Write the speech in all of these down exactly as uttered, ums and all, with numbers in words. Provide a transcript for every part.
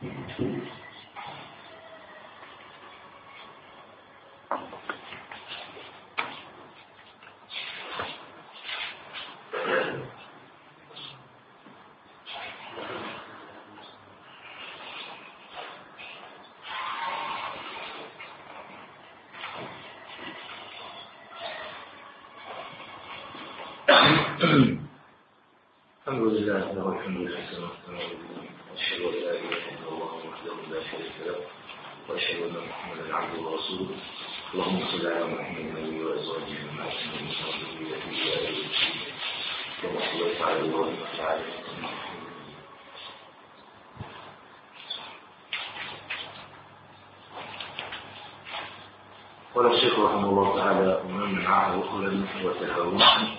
الحمد لله له الحمد لله واشهد ان لا اله الا الله وحده لا شريك له واشهد ان محمدا عبده ورسوله. اللهم صل على محمد النبي وازواجه ومعصومين وذريته واله كما صليت على ابراهيم في العالمين. قال الشيخ رحمه الله تعالى: ومن منعه اخلا وتهاونا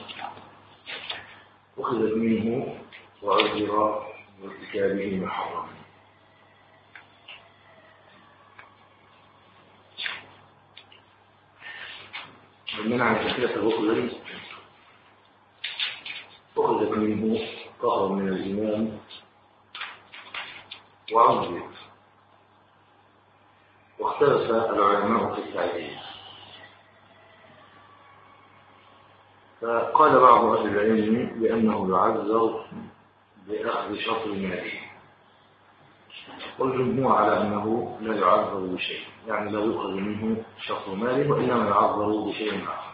أخذت منه وعذر بارتكابه محرما. ومنع تكلفه أخذا أخذت منه طهر من الإمام وعذر. واختلف العلماء في التعديل، فقال بعض أهل العلم بأنه يعذر بأخذ شطر ماله، والجمهور على أنه لا يعذر بشيء، يعني لا يؤخذ منه شطر ماله وإنما يعذر بشيء آخر.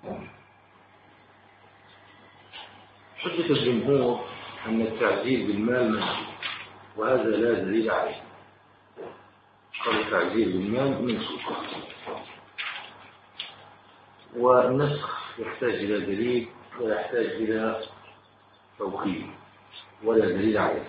حجة الجمهور أن التعذير بالمال منسوخ، وهذا لا دليل عليه. قال التعذير بالمال منسوخ، والنسخ يحتاج إلى دليل ويحتاج إلى توقيف، ولا دليل عليه.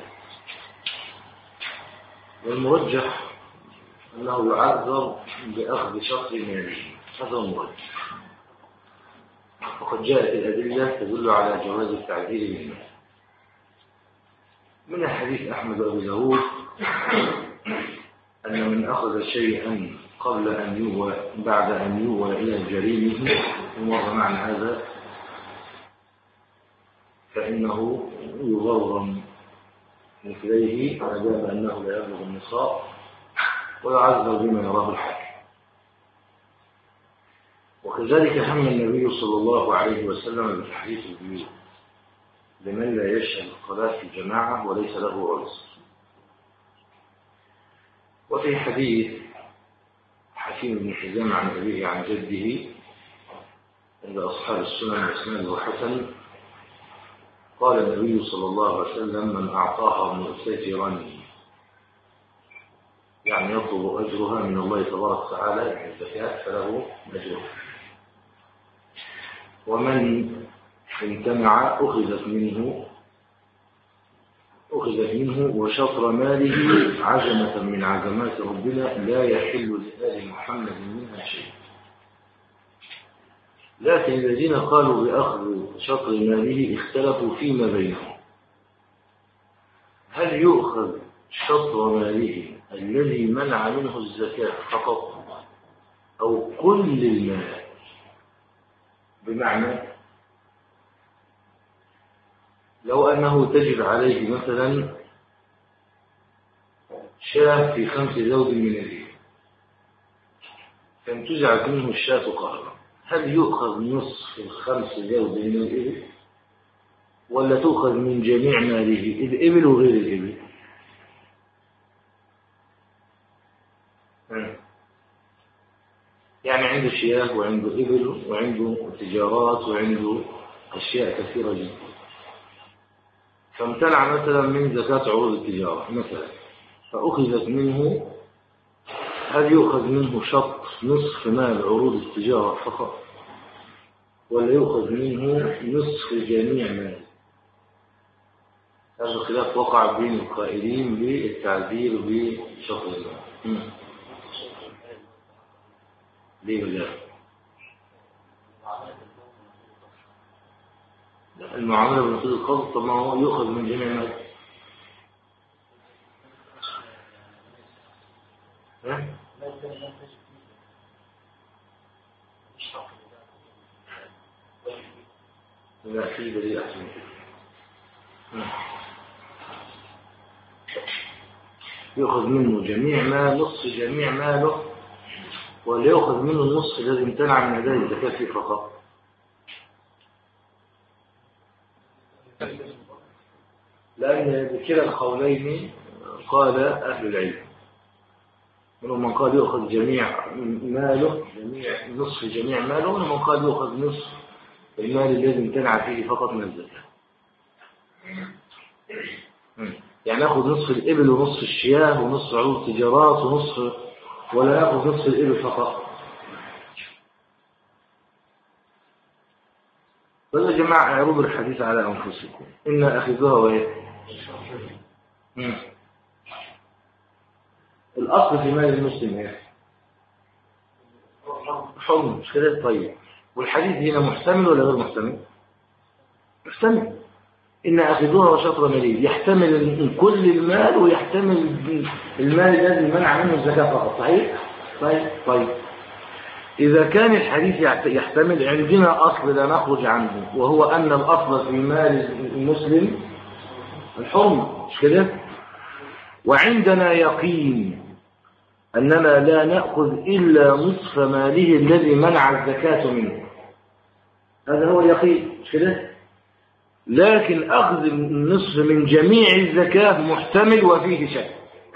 والمرجح أنه يعذر بأخذ شطر ماله، هذا المرجح. وقد جاءت الأدلة تدل على جواز التعذير بالمال. من حديث أحمد وأبي داود أن من أخذ شيئا قبل أن يوى بعد أن يوى إلى جريمه ومر معنى هذا فإنه يغرم مثليه ما دام أنه لا يبلغ النصاب، ويعذر بما يراه الحاكم. وكذلك هم النبي صلى الله عليه وسلم بتحريف البيوت لمن لا يشهد الصلاة في جماعة وليس له عذر. وفي حديث حكيم بن حزام عن أبيه عن جده عند أصحاب السنن وإسناده حسن، قال النبي صلى الله عليه وسلم: من أعطاها مؤتجرا، يعني يطلب أجرها من الله تبارك وتعالى، يعني الزكاة، فله أجرها. ومن امتنع أخذت منه أخذت منه وشطر ماله عجمة من عجمات ربنا لا يحل لآل محمد منها شيء. لكن الذين قالوا بأخذ شطر ماله اختلفوا فيما بينهم: هل يؤخذ شطر ماله الذي منع منه الزكاة فقط أو كل المال؟ بمعنى لو أنه تجب عليه مثلا شاة في خمس زوج من الإبل، فانتزعت منه الشاة قهرا، هل يؤخذ نصف الخمس زوج من الإبل ولا تؤخذ من جميع ماله، الإبل وغير الإبل؟ يعني عنده شياه وعنده إبل وعنده تجارات وعنده أشياء كثيرة جدا، فامتنع مثلا من زكاة عروض التجارة مثلا، فأخذت منه، هل يؤخذ منه شط نصف مال عروض التجارة فقط ولا يؤخذ منه نصف جميع مال؟ هذا الخلاف وقع بين القائلين بالتعذير بشطر المال. ليه ولا لا؟ المعاملة بنقيض القبض، طب ما هو يؤخذ من جميع مال. ها؟ لا، في دليل أحسن. يأخذ منه جميع ما نصف جميع ماله، ولا يأخذ منه النصف الذي امتنع من أداء الزكاة فيه فقط؟ لأن بكلا القولين قال أهل العلم، منهم من قال يأخذ جميع ماله، جميع نصف جميع ماله، ومنهم من قال يأخذ نصف المال الذي امتنع فيه فقط من الزكاة. يعني ناخذ نصف الإبل ونصف الشياه ونصف عروض التجارات ونصف، ولا ناخذ نصف الإبل فقط؟ فيا جماعة اعرضوا الحديث على أنفسكم، إن أخذوها وإيه؟ الأصل في مال المسلم إيه؟ حرم، مش كده؟ طيب، والحديث هنا محتمل ولا غير محتمل؟ محتمل. إن أخذوها وشطر مليل يحتمل كل المال ويحتمل المال الذي منع منه الزكاة فقط، صحيح؟ طيب طيب إذا كان الحديث يحتمل، عندنا أصل لا نخرج عنه، وهو أن الأصل في مال المسلم الحرم، مش كده؟ وعندنا يقين أننا لا نأخذ إلا نصف ماله الذي منع الزكاة منه، هذا هو اليقين، مش كده؟ لكن أخذ النصف من جميع الزكاة محتمل وفيه شك.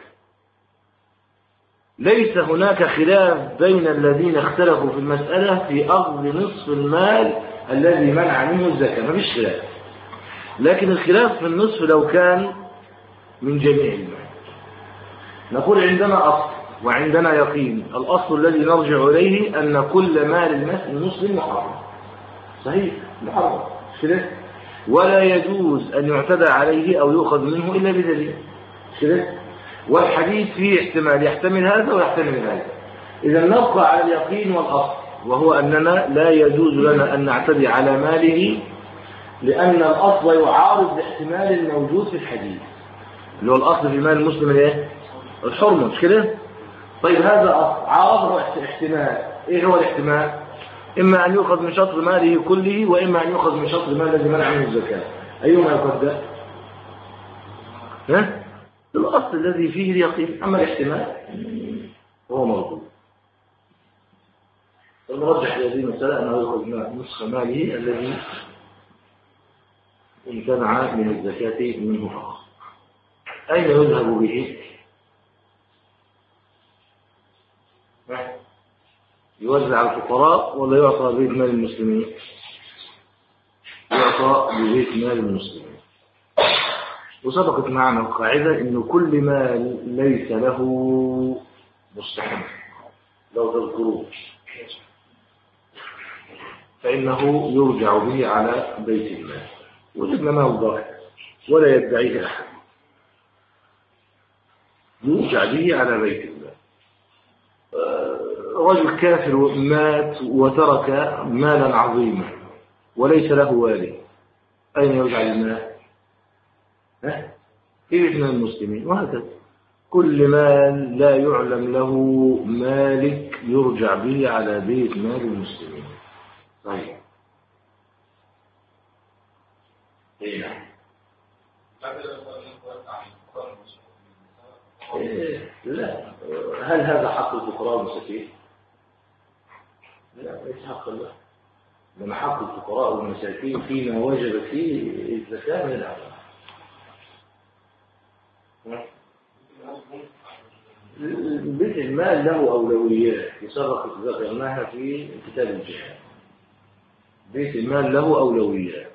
ليس هناك خلاف بين الذين اختلفوا في المسألة في أخذ نصف المال الذي منع منه الزكاة، ما فيش خلاف، لكن الخلاف في النصف لو كان من جميع المال. نقول عندنا أصل وعندنا يقين، الأصل الذي نرجع إليه أن كل مال المسلم محرم، صحيح؟ محرم، كده؟ ولا يجوز أن يعتدى عليه أو يؤخذ منه إلا بدليل، كده؟ والحديث فيه احتمال يحتمل هذا ويحتمل هذا. إذا نبقى على اليقين والأصل، وهو أننا لا يجوز لنا أن نعتدي على ماله، لأن الأصل يعارض الاحتمال الموجود في الحديث، اللي هو الأصل في مال المسلم الايه؟ الحرمة، مش كده؟ طيب هذا أصل عارضه احتمال، إيه هو الاحتمال؟ إما أن يؤخذ من شطر ماله كله، وإما أن يؤخذ من شطر مال الذي منع منه الزكاة، أيهما يقدم؟ ها؟ الأصل الذي فيه اليقين، أما الاحتمال هو موجود. المرجح في هذه المسألة أنه يأخذ نصف ماله الذي امتنع من الزكاة منه فقط. أين يذهب به؟ يوزع على الفقراء ولا يعطى بيت مال المسلمين؟ يعطى ببيت مال المسلمين. وسبقت معنا القاعدة إنه كل ما ليس له مستحق لو تذكروه فإنه يرجع به على بيت المال، وجدنا ما هو ظاهر ولا يدعيه أحد، يرجع به على بيت المال. رجل كافر مات وترك مالا عظيما وليس له والد، أين يرجع المال؟ في بيت مال المسلمين. وهكذا كل مال لا يعلم له مالك يرجع به على بيت مال المسلمين. طيب إيه؟ إيه؟ لا، هل هذا حق الفقراء والمساكين؟ لا، ليس حق الله، لما حق الفقراء والمساكين فيما وجب فيه الزكاة من الأعمال. بيت المال له أولويات يسبق ذكرناها في كتاب الجهاد. بيت المال له أولويات،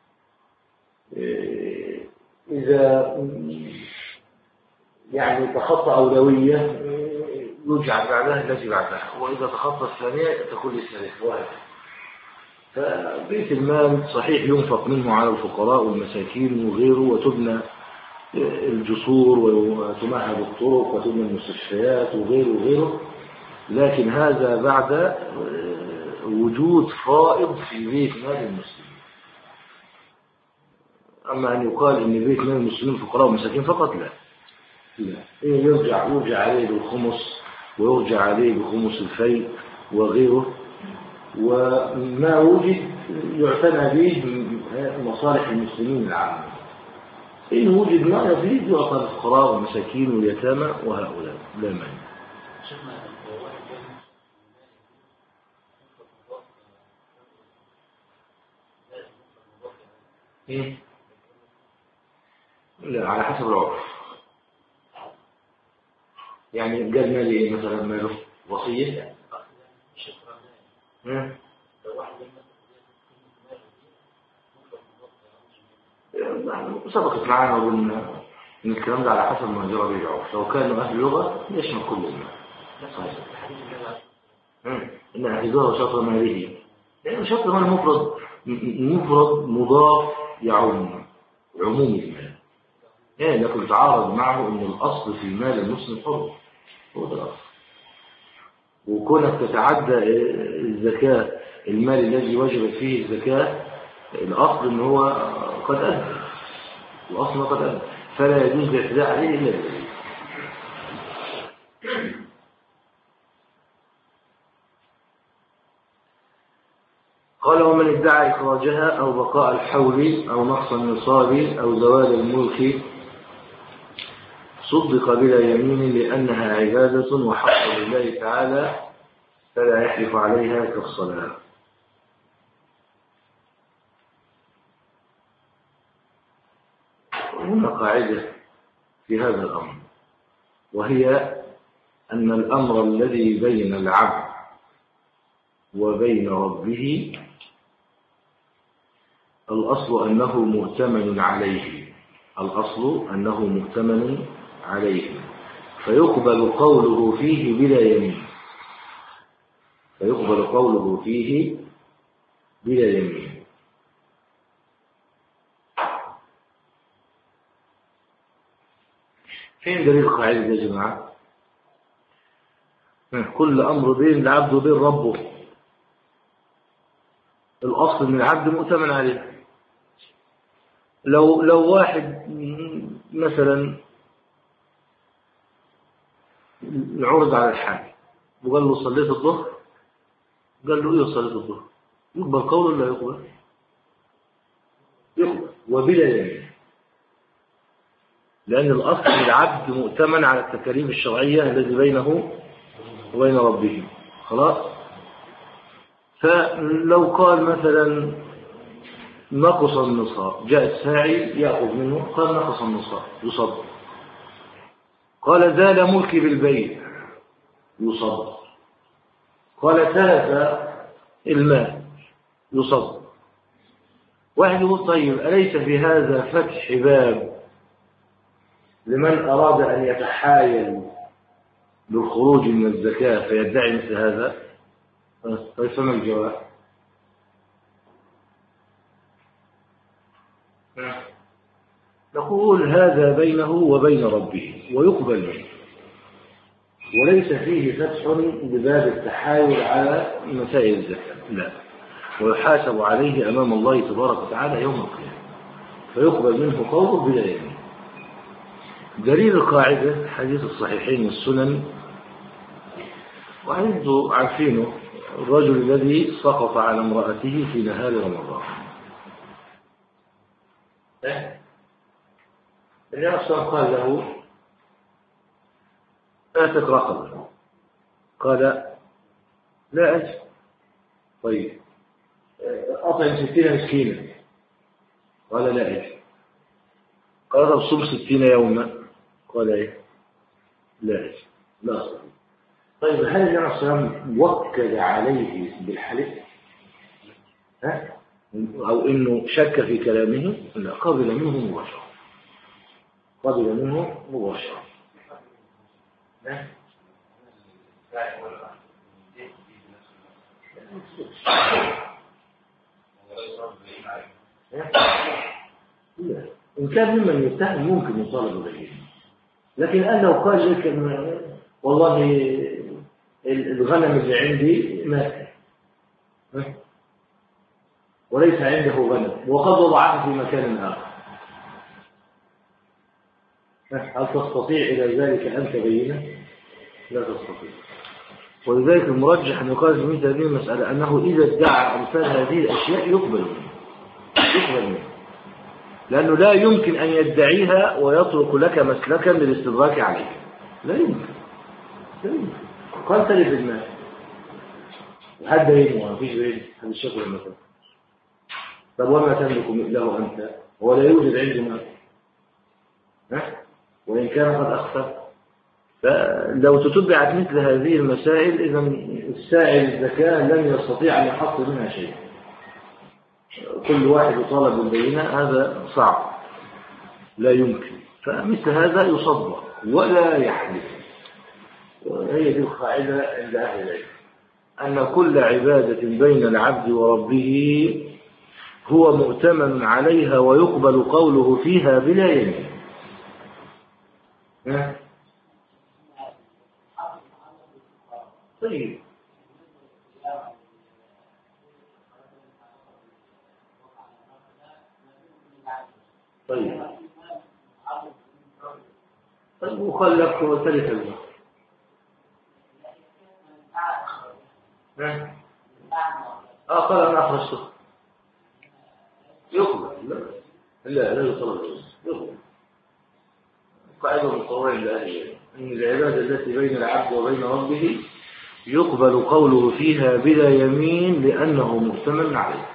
إذا يعني تخطى أولوية يرجع بعدها التي بعدها، وإذا تخطى الثانية تكون الثالثة، وهكذا. فبيت المال صحيح ينفق منه على الفقراء والمساكين وغيره، وتبنى الجسور وتمهد الطرق وتبنى المستشفيات وغيره وغيره، لكن هذا بعد وجود فائض في بيت مال المسلمين. أما أن يقال إن بيت مال المسلمين فقراء ومساكين فقط، لا لا، يرجع يرجع عليه بالخمس، ويرجع عليه بخمس الفيء وغيره، وما وجد يعتنى به مصالح المسلمين العامة. إن وجد ما يزيد يعطى الفقراء والمساكين واليتامى وهؤلاء لا مانع. إيه؟ لا، على حسب العرف. يعني قال مالي إيه مثلا؟ ماله وصية. ها؟ سبقت معنا وقلنا إن الكلام ده على حسب ما جرى به العرف. لو كانوا أهل لغة يشمل كل المال. صحيح. إن حفظه شطر ماله، لأن شطر مال مفرد مفرد مضاف يعم عموم المال. يعني لكن تعارض معه إن الأصل في مال المسلم حر، هو ده الأصل. وكونك تتعدى الزكاة المال الذي وجبت فيه الزكاة، الأصل إن هو قد أدى، الأصل قد أدى، فلا يجوز الاعتداء عليه إلا بالدليل. قال ومن ادعى إخراجها أو بقاء الحول أو نقص النصاب أو زوال الملك صدق بلا يمين لأنها عبادة وحق لله تعالى فلا يحلف عليها كالصلاة. هنا قاعدة في هذا الأمر، وهي أن الأمر الذي بين العبد وبين ربه الأصل أنه مؤتمن عليه، الأصل أنه مؤتمن عليه، فيقبل قوله فيه بلا يمين، فيقبل قوله فيه بلا يمين. فين دليل القاعدة يا جماعة؟ كل أمر بين العبد وبين ربه الأصل من العبد مؤتمن عليه. لو لو واحد مثلا عرض على الحاج وقال له صليت الظهر، قال له ايه صليت الظهر، يقبل قوله ولا يقبل؟ يقبل وبلا يمين، لأن الأصل العبد مؤتمن على التكاليف الشرعية الذي بينه وبين ربه. خلاص. فلو قال مثلا نقص النصاب، جاء الساعي يأخذ منه قال نقص النصاب يصدق، قال زال ملكي بالبيع يصدق، قال تلف المال يصدق. واحد يقول طيب أليس في هذا فتح باب لمن أراد أن يتحايل بالخروج من الزكاة فيدعي مثل هذا؟ طيب فما الجواب؟ نقول هذا بينه وبين ربه ويقبل منه، وليس فيه فتح بباب التحايل على مسائل الزكاة، لا، ويحاسب عليه أمام الله تبارك وتعالى يوم القيامة، فيقبل منه قوله بلا يمين. دليل القاعدة حديث الصحيحين والسنن، وعنده عارفينه الرجل الذي سقط على امرأته في نهار رمضان. النبي صلى الله عليه وسلم قال له آتك رقبة، قال لا أجل. طيب أطعم ستين مسكينا، قال لا أجل. قال طب صم ستين يوما، قال إيه لا أجل لا أصبح. طيب هل النبي صلى الله عليه وسلم وكل عليه بالحلف ها؟ أو إنه شك في كلامه؟ لا، قبل منه مباشرة، قبل منه مباشرة. إن كان ممن يتهم ممكن يطالب به، لكن أنا لو قال لك والله الغنم اللي عندي مات وليس عنده غنم وقد وضعه في مكان آخر، هل تستطيع إلى ذلك أن تبينه؟ لا تستطيع. ولذلك المرجح أن يقال في مثل هذه المسألة أنه إذا ادعى أمثال هذه الأشياء يقبل منه، يقبل منه لأنه لا يمكن أن يدعيها ويترك لك مسلكا للاستدراك عليك، لا يمكن. لا يمكن. قال تلف المال وحد بينه ما فيش بينه هذا الشكل المثل. طب وما تملك له أنت؟ هو لا يوجد عنده مال، ها؟ وإن كان قد أخطأ. فلو تتبعت مثل هذه المسائل إذا السائل الزكاة لن يستطيع أن يحصل منها شيء. كل واحد يطالب بالبينة هذا صعب، لا يمكن. فمثل هذا يصدق ولا يحدث. وهي دي القاعدة عند أهل العلم، أن كل عبادة بين العبد وربه هو مؤتمن عليها ويقبل قوله فيها بلا يمين. طيب طيب طيب وخلك وثالث الماء اه قال انا اخرجته يقبل. لا لا لا يطلب يقبل. قاعدة من قواعد الأهل أن العبادة التي بين العبد وبين ربه يقبل قوله فيها بلا يمين لأنه مؤتمن عليه.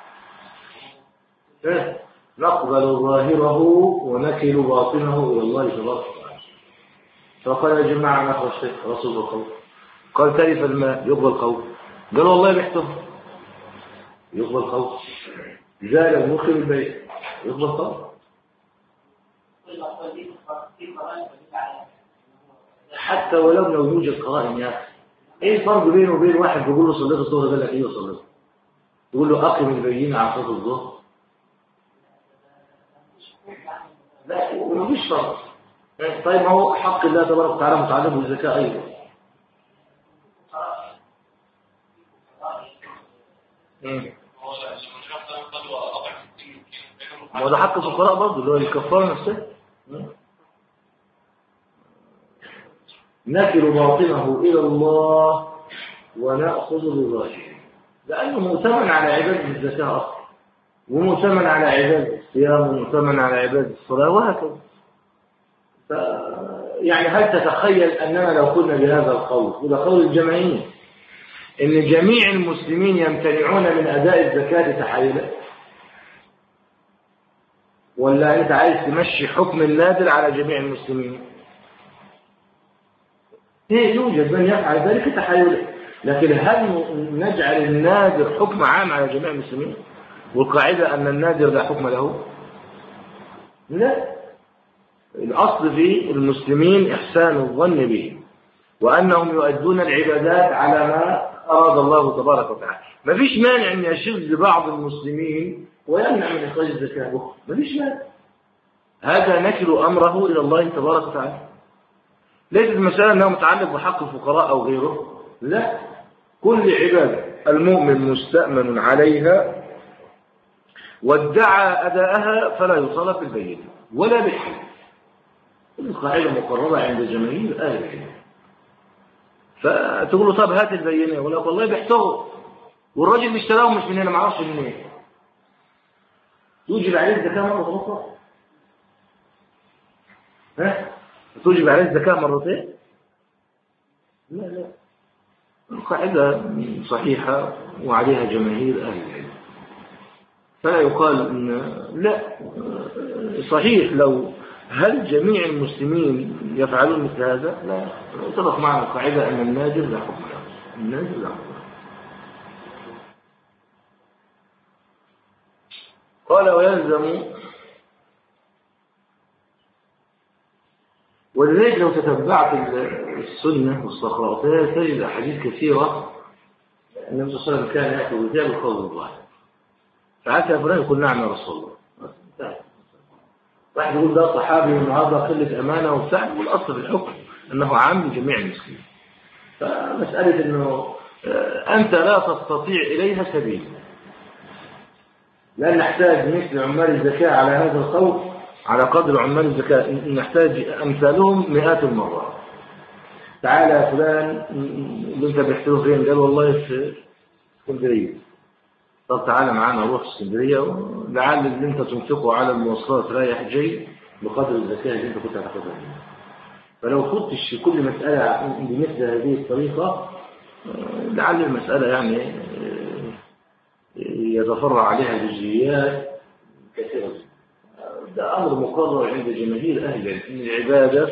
نقبل ظاهره ونكل باطنه إلى الله تبارك وتعالى. فقال يا جماعة أنا أخرج رسول القول، قال تلف الماء يقبل قول، قال والله بحته يقبل قول، زال المخ البيت يقبل قول. حتى ولو لو يوجد قرائن يا أخي، ايه الفرق بينه وبين واحد بيقول له صليت الظهر قال لك ايه صليت، يقول له اقم البينة على صلاه الظهر؟ لا مفيش فرق. طيب ما هو حق الله تبارك وتعالى متعلق بالزكاه ايضا. ما هو ده حق الفقراء برضه اللي هو الكفاره نفسها. نكل باطنه إلى الله ونأخذ بظاهره، لأنه مؤتمن على عبادة الزكاة أصلا، ومؤتمن على عبادة الصيام، ومؤتمن على عبادة الصلاة وهكذا. ف... يعني هل تتخيل أننا لو كنا بهذا القول، وده قول الجماهير، إن جميع المسلمين يمتنعون من أداء الزكاة تحايلا؟ ولا أنت عايز تمشي حكم النادر على جميع المسلمين؟ ايه يوجد من يفعل ذلك تحايلا، لكن هل نجعل النادر حكم عام على جميع المسلمين؟ والقاعدة أن النادر لا حكم له؟ لا، الأصل في المسلمين إحسان الظن به، وأنهم يؤدون العبادات على ما أراد الله تبارك وتعالى. ما فيش مانع أن يشذ بعض المسلمين ويمنع من إخراج الزكاة، ما فيش مانع. هذا نكل أمره إلى الله تبارك وتعالى. ليس المسألة أنه متعلق بحق الفقراء أو غيره، لا، كل عبادة المؤمن مستأمن عليها وادعى أداءها فلا يطالب بالبينة ولا بالحلف. القاعدة مقررة عند جماهير أهل العلم. فتقول له طب هات البينة، يقول لك والله بيحتوه والراجل بيشتراهم مش من هنا، ما اعرفش منين. توجب عليه الزكاة مرة أخرى؟ ها؟ توجب عليه الزكاة مرتين؟ لا لا، القاعدة صحيحة وعليها جماهير أهل العلم. فلا يقال إن لا، صحيح لو هل جميع المسلمين يفعلون مثل هذا؟ لا، اتفق معنا القاعدة أن النادر لا حكم له. النادر لا حكم له. قال ويلزم، ولذلك لو تتبعت السنة واستقرأتها تجد أحاديث كثيرة النبي صلى الله عليه وسلم كان يأتي بالذات بقول الله، فعسى فلان يقول نعم يا رسول الله. واحد يقول ده صحابي والنهارده قلة أمانة وبتاع، والأصل في الحكم أنه عام لجميع المسلمين. فمسألة أنه أنت لا تستطيع إليها سبيل، لأن نحتاج مثل عمال الزكاة على هذا القول على قدر عمال الزكاة، نحتاج أمثالهم مئات المرات. تعالى يا فلان اللي انت بيحتاجه فين؟ قال والله في اسكندرية. طب تعالى معانا نروح اسكندريه، لعل اللي انت تنفقه على المواصلات رايح جاي بقدر الزكاه اللي انت كنت هتاخدها منه. فلو خدتش في كل مساله بمثل هذه الطريقه لعل المساله يعني يتفرع عليها جزئيات كثيره. ده امر مقرر عند جماهير اهل العلم ان العباده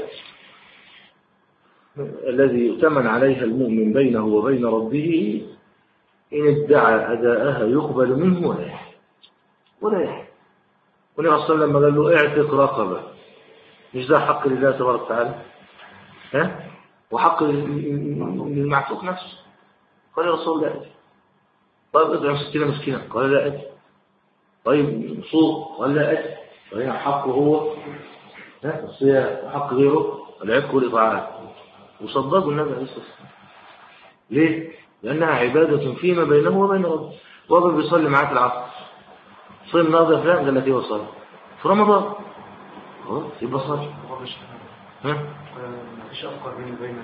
الذي يؤتمن عليها المؤمن بينه وبين ربه إن ادعى أداءها يقبل منه ولا يحل ولا يحل. والنبي صلى الله عليه وسلم لما قال له اعتق رقبة، مش ده حق لله تبارك وتعالى؟ ها؟ وحق للمعتوق نفسه. قال يا رسول الله لا أجل. طيب ادعم ستين مسكينا، قال لا أجل. طيب صوم، قال لا أجل. فهنا حقه هو ها الصيام، وحق غيره العتق والإطعام. وصدقوا النبي عليه الصلاة والسلام. ليه؟ لأنها عبادة فيما بينه وبين ربه. وابن بيصلي معاك العصر، صيم ناظر فلان قال لك ايه وصلي في رمضان خلاص يبقى صلي. ها؟ مفيش أفكار بين بين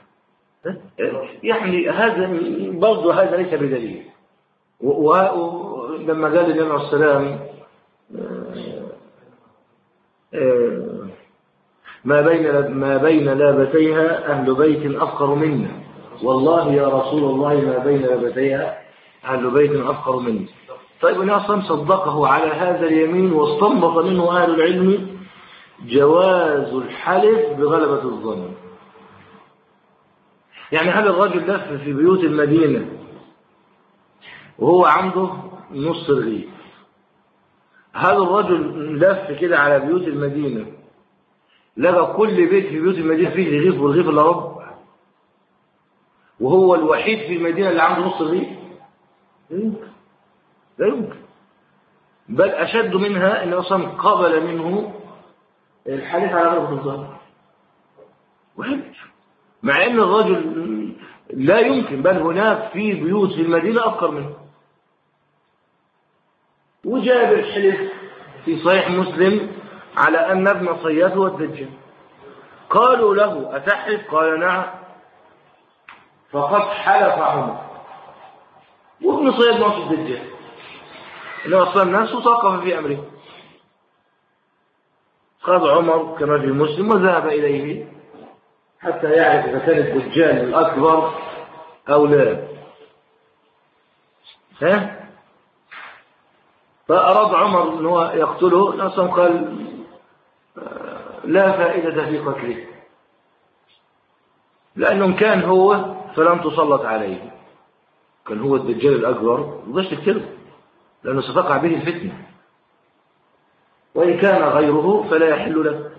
يعني هذا برضه هذا ليس بدليل. ولما قال النبي عليه السلام ما بين ما بين لابتيها أهل بيت أفقر منا، والله يا رسول الله ما بين لابتيها أهل بيت أفقر منا. طيب النبي أصلا صدقه على هذا اليمين، واستنبط منه أهل العلم جواز الحلف بغلبة الظن. يعني هل الرجل لف في بيوت المدينة وهو عنده نص رغيف؟ هل الرجل لف كده على بيوت المدينة لقى كل بيت في بيوت المدينة فيه رغيف والرغيف إلا ربع، وهو الوحيد في المدينة اللي عنده نص رغيف؟ لا يمكن، لا يمكن. بل أشد منها أن أصلا قبل منه الحلف على غلبة الظن وحلف، مع أن الرجل لا يمكن، بل هناك في بيوت في المدينة أفقر منه. وجاب الحلف في صحيح مسلم على أن ابن صياد هو الدجال. قالوا له أتحلف؟ قال نعم. فقد حلف عمر، وابن صياد ناصر الدجال إنه أصلا الناس وثقف في أمره. خذ عمر كرجل مسلم وذهب إليه حتى يعرف إذا كان الدجال الأكبر أو لا. ها؟ فأراد عمر أنه يقتله، أصلا قال لا فائدة في قتله، لأنه كان هو فلم تسلط عليه، كان هو الدجال الأكبر مش تقتله لأنه ستقع به الفتنة، وإن كان غيره فلا يحل له.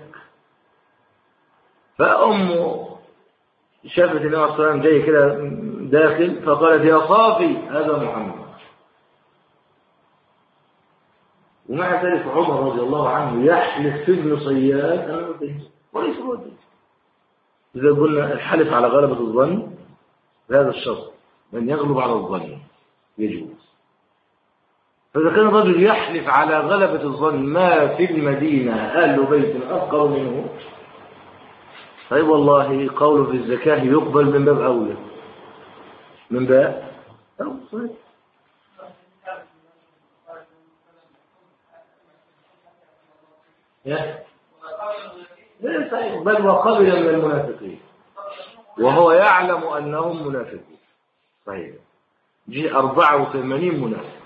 فأمه شافت النبي صلى الله عليه وسلم جاي كده داخل، فقالت يا صافي هذا محمد. ومع ذلك عمر رضي الله عنه يحلف في ابن صياد أنا الدجال وليس هو الدجال. إذا قلنا الحلف على غلبة الظن بهذا الشرط، من يغلب على الظن يجوز. فإذا كان الرجل يحلف على غلبة الظن ما في المدينة أهل بيت أفقر منه، طيب والله قوله في الزكاة يقبل من باب أولى، من باب أولى. بل وقبل من المنافقين وهو يعلم أنهم منافقون. صحيح، جي أربعة وثمانين منافق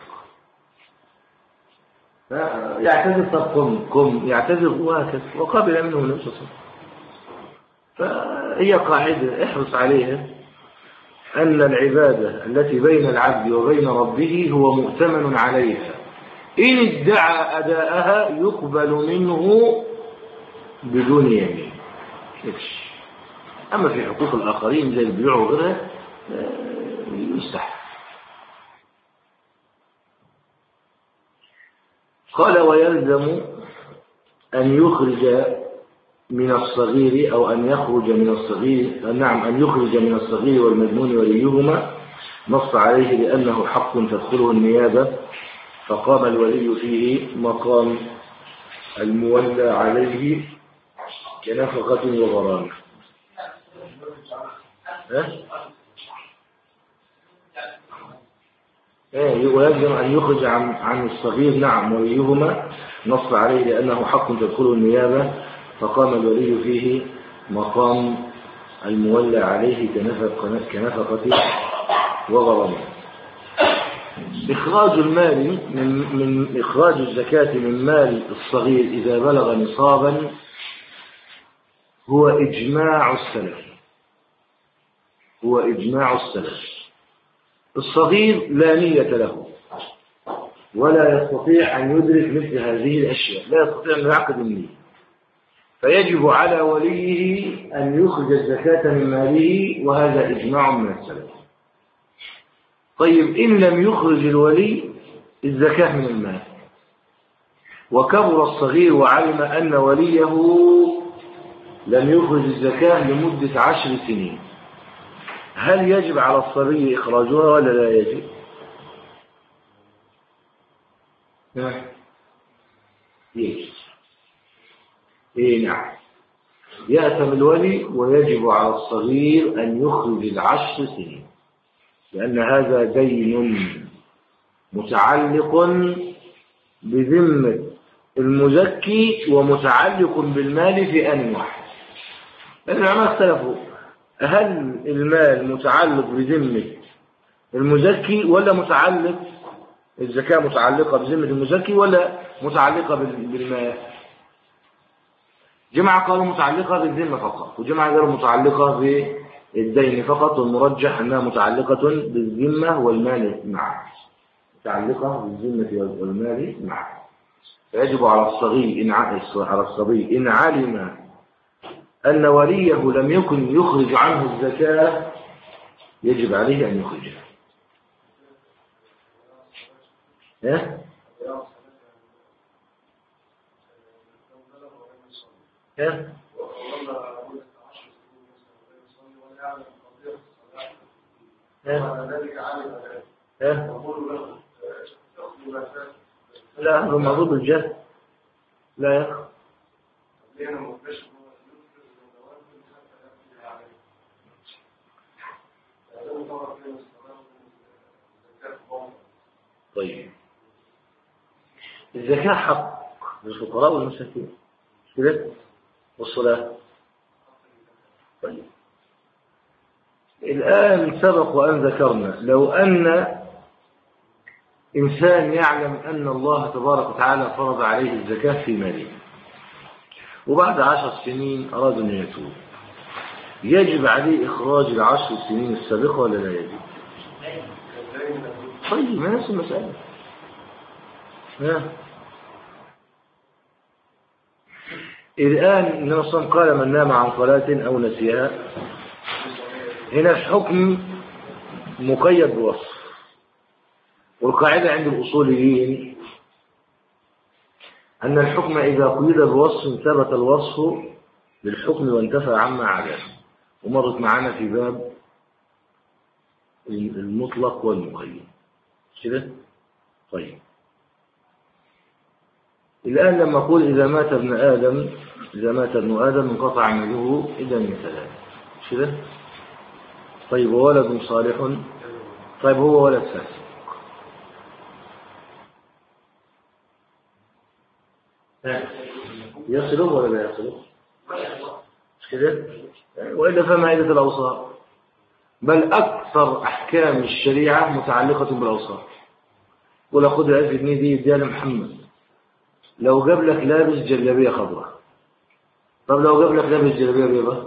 يعتذر، طب قم قم يعتذر وهكذا، وقبل منه النبي صلى الله عليه وسلم. فهي قاعدة احرص عليها، أن العبادة التي بين العبد وبين ربه هو مؤتمن عليها، إن ادعى أداءها يقبل منه بدون يمين. أما في حقوق الآخرين زي البيوع وغيرها يستحق. قال ويلزم أن يخرج من الصغير أو أن يخرج من الصغير، نعم أن يخرج من الصغير والمجنون وليهما، نص عليه لأنه حق تدخله النيابة، فقام الولي فيه مقام المولى عليه كنفقة وغرامة. ويجب أن يخرج عن عن الصغير نعم وليهما نص عليه لأنه حق تدخله النيابة فقام الولي فيه مقام المولى عليه كنفقة وغرامه. إخراج المال من, من إخراج الزكاة من مال الصغير إذا بلغ نصابا هو إجماع السلف هو إجماع السلف. الصغير لا نية له ولا يستطيع أن يدرك مثل هذه الأشياء، لا يستطيع أن يعقد النية، فيجب على وليه أن يخرج الزكاة من ماله، وهذا إجماع من السلف. طيب إن لم يخرج الولي الزكاة من المال وكبر الصغير وعلم أن وليه لم يخرج الزكاة لمدة عشر سنين، هل يجب على الصبي إخراجها ولا لا يجب؟ يجب. إيه نعم، يأتم الولي ويجب على الصغير أن يخرج العشر سنين، لأن هذا دين متعلق بذمة المزكي ومتعلق بالمال في آن واحد. العلماء اختلفوا هل المال متعلق بذمة المزكي ولا متعلق الزكاة متعلقة بذمة المزكي ولا متعلقة بالمال. جماعة قالوا متعلقة بالذمة فقط، وجماعة قالوا متعلقة بالدين فقط، والمرجح أنها متعلقة بالذمة والمال معا، متعلقة بالذمة والمال معا. فيجب على الصغير إن على الصبي إن علم أن وليه لم يكن يخرج عنه الزكاة يجب عليه أن يخرجها. ها؟ ها؟ ها؟ لا، هذا موضوع الجهل لا يخرج. طيب الزكاة حق للفقراء والمساكين كده، والصلاة. طيب الآن سبق وأن ذكرنا لو أن إنسان يعلم أن الله تبارك وتعالى فرض عليه الزكاة في ماله، وبعد عشر سنين أراد أن يتوب، يجب عليه إخراج العشر سنين السابقة ولا لا يجب؟ طيب ما نفس المسألة. الآن النبي صلى الله عليه وسلم قال من نام عن صلاة أو نسيها، هنا الحكم مقيد بوصف، والقاعدة عند الأصوليين أن الحكم إذا قيد بوصف ثبت الوصف للحكم وانتفى عما عداه، ومرت معنا في باب المطلق والمقيد كده. طيب الآن لما أقول إذا مات ابن آدم إذا مات ابن آدم انقطع عمله إلا من ثلاث كده. طيب وولد صالح، طيب هو ولد فاسق، يصله ولا لا يصله كده؟ وإلا فما عدة الأوصاف، بل أكثر أحكام الشريعة متعلقة بالأوصاف. ولا خذ الألف جنيه دي يديها لمحمد لو جاب لك لابس جلابية خضراء، طب لو جاب لك لابس جلابية بيضاء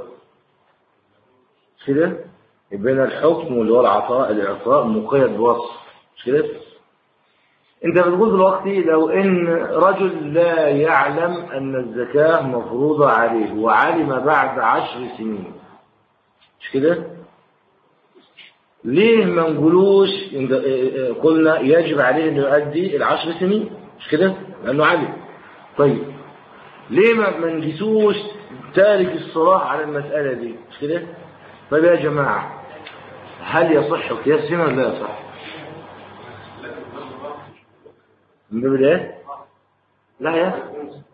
كده، يبقى الحكم واللي هو العطاء الإعطاء مقيد بوصف كده. أنت بتقول دلوقتي لو إن رجل لا يعلم أن الزكاة مفروضة عليه وعلم بعد عشر سنين مش كده، ليه ما نقولوش قلنا يجب عليه أن يؤدي العشر سنين مش كده لأنه علم؟ طيب ليه ما نقيسوش تارك الصلاة على المسألة دي مش كده؟ طيب يا جماعة هل يصح قياس هنا ولا لا يصح؟ من باب ايه؟ لا يا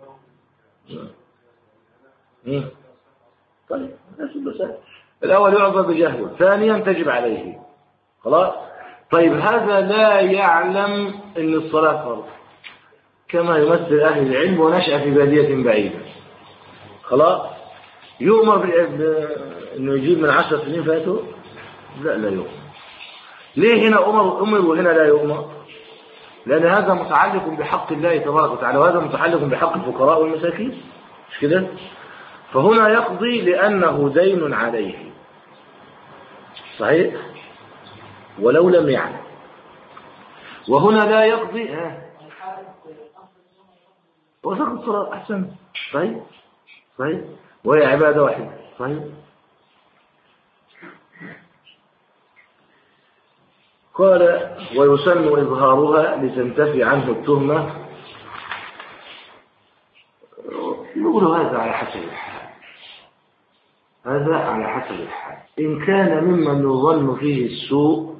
مم. طيب الأول يعذر بجهله، ثانيا تجب عليه خلاص. طيب هذا لا يعلم أن الصلاة فرض كما يمثل أهل العلم ونشأ في بادية بعيدة، خلاص يؤمر أنه يجيب من عشر سنين فاتوا؟ لا لا يؤمر. ليه هنا أمر أمر وهنا لا يؤمر؟ لأن هذا متعلق بحق الله تبارك وتعالى، وهذا متعلق بحق الفقراء والمساكين، مش كده؟ فهنا يقضي لأنه دين عليه، صحيح؟ ولو لم يعلم. وهنا لا يقضي ها وسقط الصلاة. أحسن، صحيح صحيح، وهي عبادة واحدة، صحيح. قال ويسن إظهارها لتنتفي عنه التهمة. نقول هذا على حسب الحال، هذا على حسب الحال. إن كان ممن يظن فيه السوء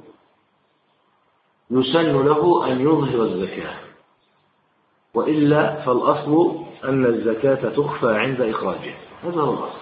يسن له أن يظهر الزكاة، وإلا فالأصل أن الزكاة تخفى عند إخراجها، هذا هو الأصل.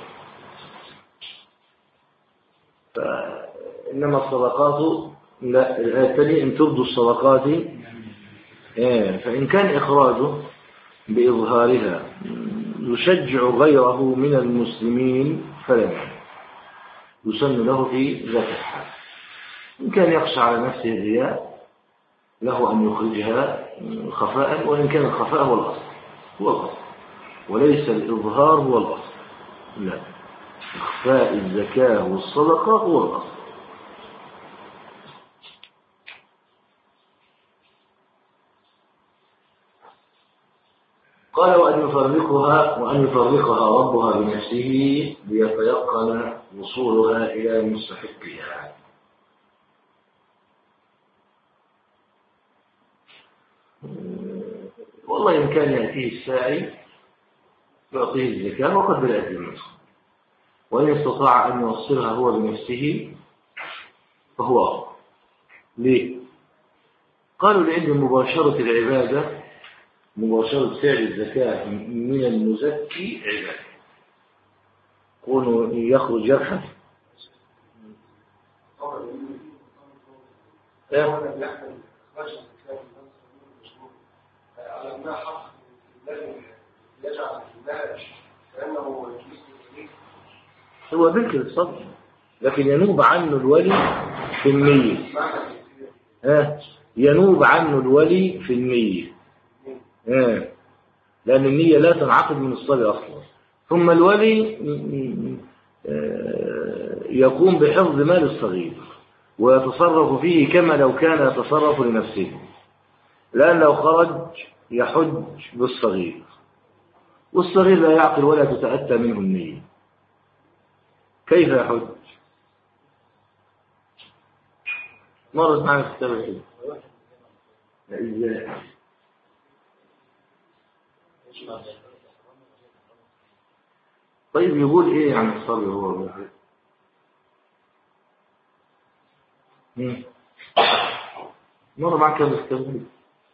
فإنما الصدقات لا، الآية الثانية إن تبدوا الصدقات فإن كان إخراجه بإظهارها يشجع غيره من المسلمين فلا مانع، يسن له في ذات الحال. إن كان يخشى على نفسه الرياء له أن يخرجها خفاء، وإن كان الخفاء هو الأصل، هو الأصل وليس الإظهار هو الأصل، لا، إخفاء الزكاة والصدقة هو الأصل. قال وأن يفرقها وأن يفرقها ربها بنفسه ليتيقن وصولها إلى مستحقها. والله إن كان يأتيه الساعي يعطيه الزكاة وقد بدأت المنصب، وإن استطاع أن يوصلها هو بنفسه فهو أفضل. ليه؟ قالوا لأن مباشرة العبادة، مباشرة فعل الزكاة من المزكي عبادة، كونه يخرج يبحث هو ذكر الصدق، لكن ينوب عنه الولي في النية، ها ينوب عنه الولي في النية، ها لأن النية لا تنعقد من الصبي أصلا. ثم الولي يقوم بحفظ مال الصغير ويتصرف فيه كما لو كان يتصرف لنفسه، لأن لو خرج يحج بالصغير، والصغير لا يعقل ولا تتأتى منه النية، كيف يحج؟ مرت معنا في كتاب الحج. ازاي؟ طيب يقول ايه عن الصبي هو؟ مرة معك كتاب الحج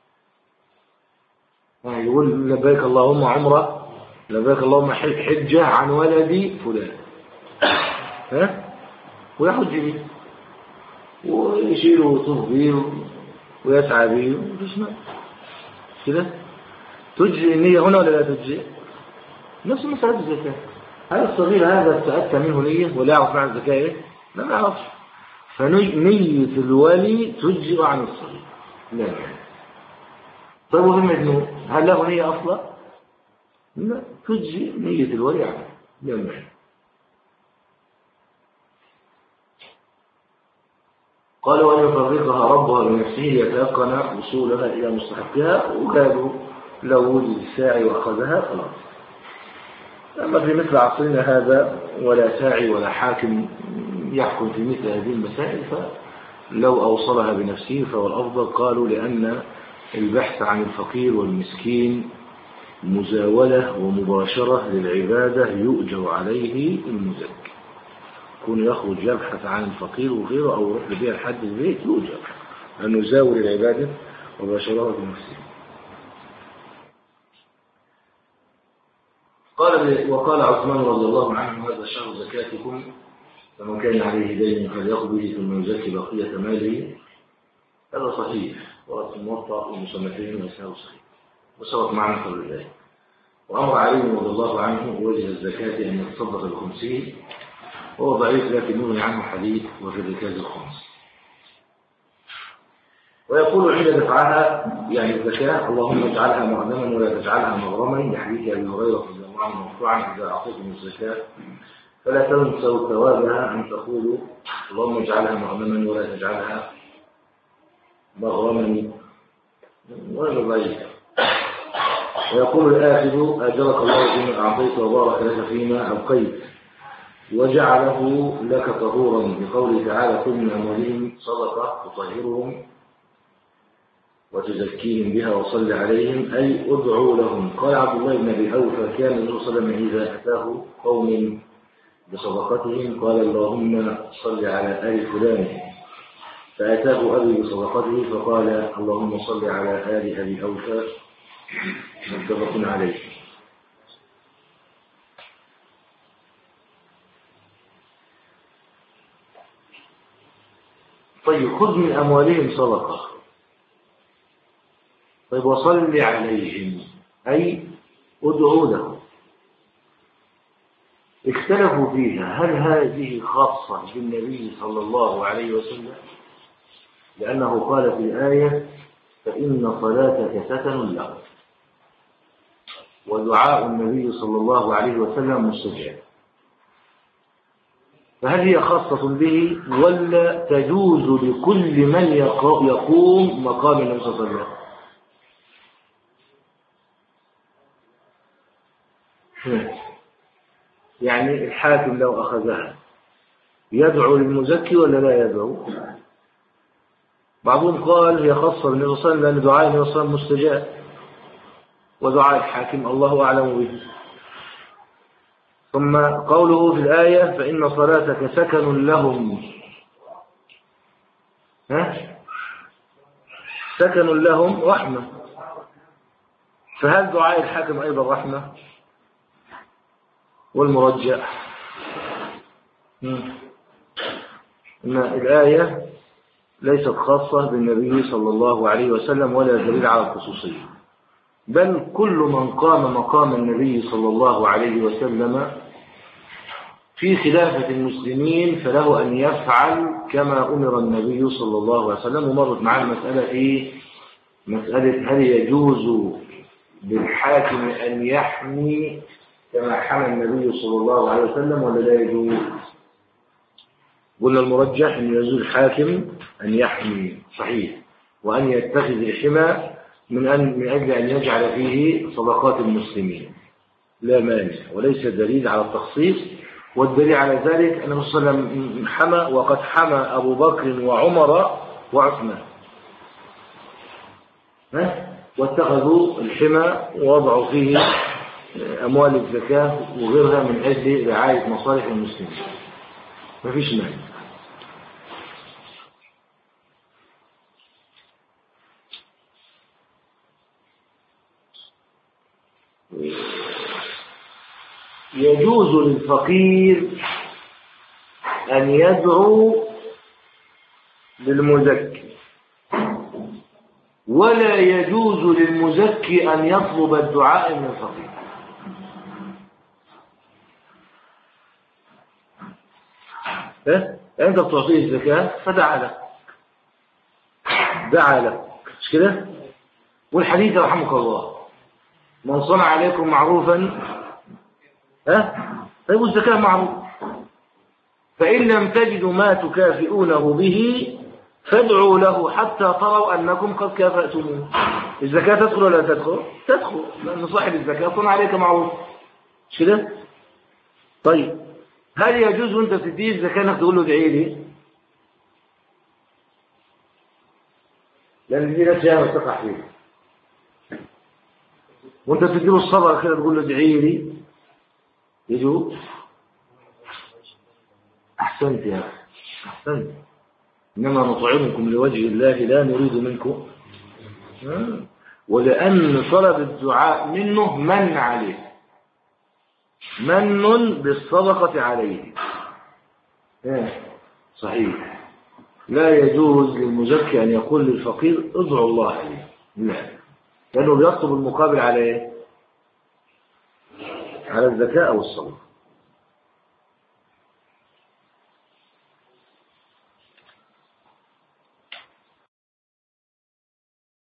يقول لبيك اللهم عمره، لبيك اللهم حجة عن ولدي فلان، ها ويحج به ويشيله ويطوف به ويسعى به ويسمع كده. تجزي النية هنا ولا لا تجزي؟ نفس مسألة الزكاة. هل الصغير هذا تأتى منه نية ولا يعرف معنى الزكاة ايه؟ لا ما يعرفش، فنية الولي تجزي عن الصغير لا يعني. طيب وفي المجنون هل له نية أصلا؟ لا، تجزي نية الولي عنه لا يعني. قال وأن يفرقها ربها بنفسه ليتيقن وصولها إلى مستحقها، وقالوا لو وجد الساعي وأخذها خلاص. أما في مثل عصرنا هذا ولا ساعي ولا حاكم يحكم في مثل هذه المسائل، فلو أوصلها بنفسه فهو الأفضل. قالوا لأن البحث عن الفقير والمسكين مزاولة ومباشرة للعبادة يؤجر عليه المزكي، يكون يخرج يبحث عن الفقير وغيره أو يروح لبيع لحد البيت يؤجر أن يزاول العبادة وباشرها بنفسه. قال وقال عثمان رضي الله عنه هذا شهر زكاتكم، فمن كان عليه دين فليقض به ثم يزكي بقية ماله هذا صحيح، ورد في الموطأ ومصنفين وإسناده صحيح وسبق معنا قبل ذلك. وأمر علي رضي الله عنه وجه الزكاة أن يتصدق الخمسين، وهو ضعيف لكن يغني عنه حديث وفي الركاز الخمس. ويقول حين دفعها يعني الزكاة اللهم اجعلها مغنما ولا تجعلها مغرما، لحديث أبي هريرة رضي الله عنه مرفوعا إذا أعطيتم الزكاة فلا تنسوا ثوابها أن تقولوا اللهم اجعلها مغنما ولا تجعلها مغرما ولا ضعيف. ويقول الآخذ أجرك الله فيما أعطيت وبارك لك فيما أبقيت وجعله لك طهورا، بقوله تعالى كل من أموالهم صدقة تطهرهم وتزكيهم بها وصل عليهم، أي ادعوا لهم. قال عبد الله بن أبي أوفى كان النبي صلى الله عليه وسلم إذا أتاه قوم بصدقتهم قال اللهم صل على آل فلان، فأتاه أبي بصدقته فقال اللهم صل على آل أبي أوفى، متفق عليه. طيب خذ من أموالهم صدقة، طيب وصل عليهم أي ادعوا لهم. اختلفوا فيها هل هذه خاصة بالنبي صلى الله عليه وسلم، لأنه قال في الآية فإن صلاتك سكن لهم، ودعاء النبي صلى الله عليه وسلم مستجاب، فهل هي خاصة به ولا تجوز لكل من يقوم مقام النبي صلى الله عليه وسلم؟ يعني الحاكم لو أخذها يدعو للمزكي ولا لا يدعو؟ بعضهم قال هي خاصة بالنبي صلى الله عليه وسلم لأن دعاء النبي صلى الله عليه وسلم مستجاب، ودعاء الحاكم الله أعلم به. ثم قوله في الآية فإن صلاتك سكن لهم، ها؟ سكن لهم رحمة، فهل دعاء الحاكم أيضا رحمة؟ والمرجح إن الآية ليست خاصة بالنبي صلى الله عليه وسلم ولا دليل على الخصوصية، بل كل من قام مقام النبي صلى الله عليه وسلم في خلافة المسلمين فله أن يفعل كما أمر النبي صلى الله عليه وسلم. ومرت معنا مسألة إيه؟ مسألة هل يجوز للحاكم أن يحمي كما حمى النبي صلى الله عليه وسلم ولا لا يجوز؟ قلنا المرجح أن يجوز الحاكم أن يحمي صحيح، وأن يتخذ الحمى من أن من أجل أن يجعل فيه صدقات المسلمين لا مانع، وليس دليل على التخصيص. والدليل على ذلك أن النبي صلى الله عليه وسلم حمى، وقد حمى أبو بكر وعمر وعثمان، واتخذوا الحمى ووضعوا فيه أموال الزكاة وغيرها من أجل رعاية مصالح المسلمين، ما فيش مانع. يجوز للفقير أن يدعو للمزكي، ولا يجوز للمزكي أن يطلب الدعاء من الفقير. إيه؟ أنت بتعطيه الزكاة فدعا لك، دعا لك، مش كده؟ والحديث رحمك الله من صنع عليكم معروفا ها طيب الزكاة معروف، فإن لم تجدوا ما تكافئونه به فادعوا له حتى تروا أنكم قد كافأتموه. الزكاة تدخل ولا تدخل؟ تدخل، لأن صاحب الزكاة صنع عليك معروف، مش كده؟ طيب هل يجوز وانت تديه الزكاة انك تقول له ادعي لي؟ لأن دي ناس ياما تقع فيه، وانت تديله الصبر كده تقول له ادعي لي، يجوز؟ أحسنت يا أخي، أحسنت. إنما نطعمكم لوجه الله لا نريد منكم، ولأن طلب الدعاء منه من عليه، من بالصدقة عليه. صحيح. لا يجوز للمزكي أن يقول للفقير ادعوا الله لي، لا، لأنه بيطلب المقابل على إيه؟ على الزكاة أو الصلاة.